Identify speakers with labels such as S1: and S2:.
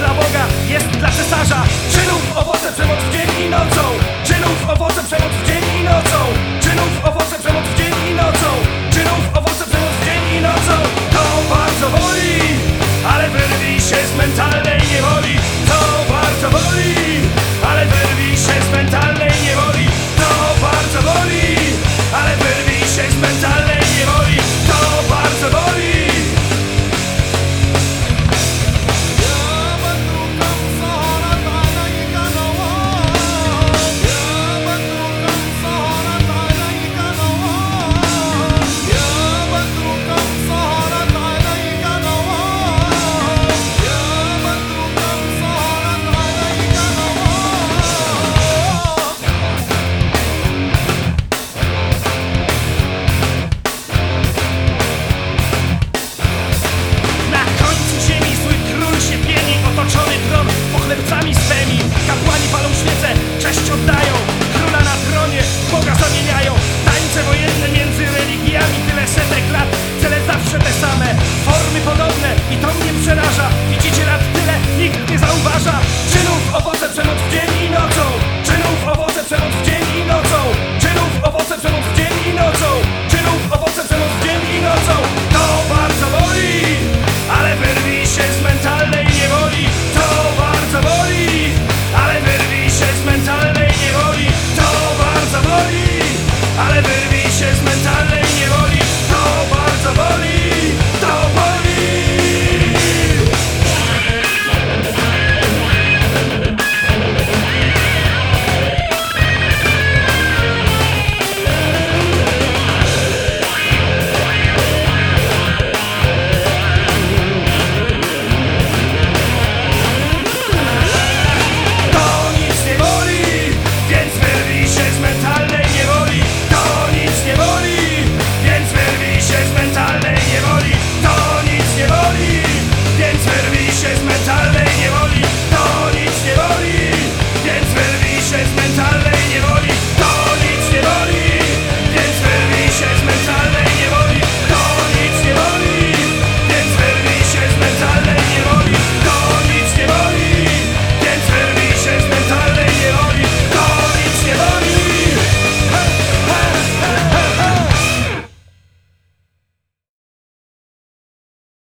S1: dla Boga, jest dla cesarza. Czynów owoce przemoc w dzień i nocą. Czynów owoce przemoc w dzień i nocą. Czynów owoce przemoc w dzień i nocą. Czynów owoce przemoc w dzień i nocą. To bardzo boli, ale wyrwij się z mentalnej niewoli. To bardzo boli, ale wyrwij się z mentalnej niewoli. To bardzo boli, ale wyrwij się z mentalnej niewoli. To bardzo boli. Otoczony tron pochlebcami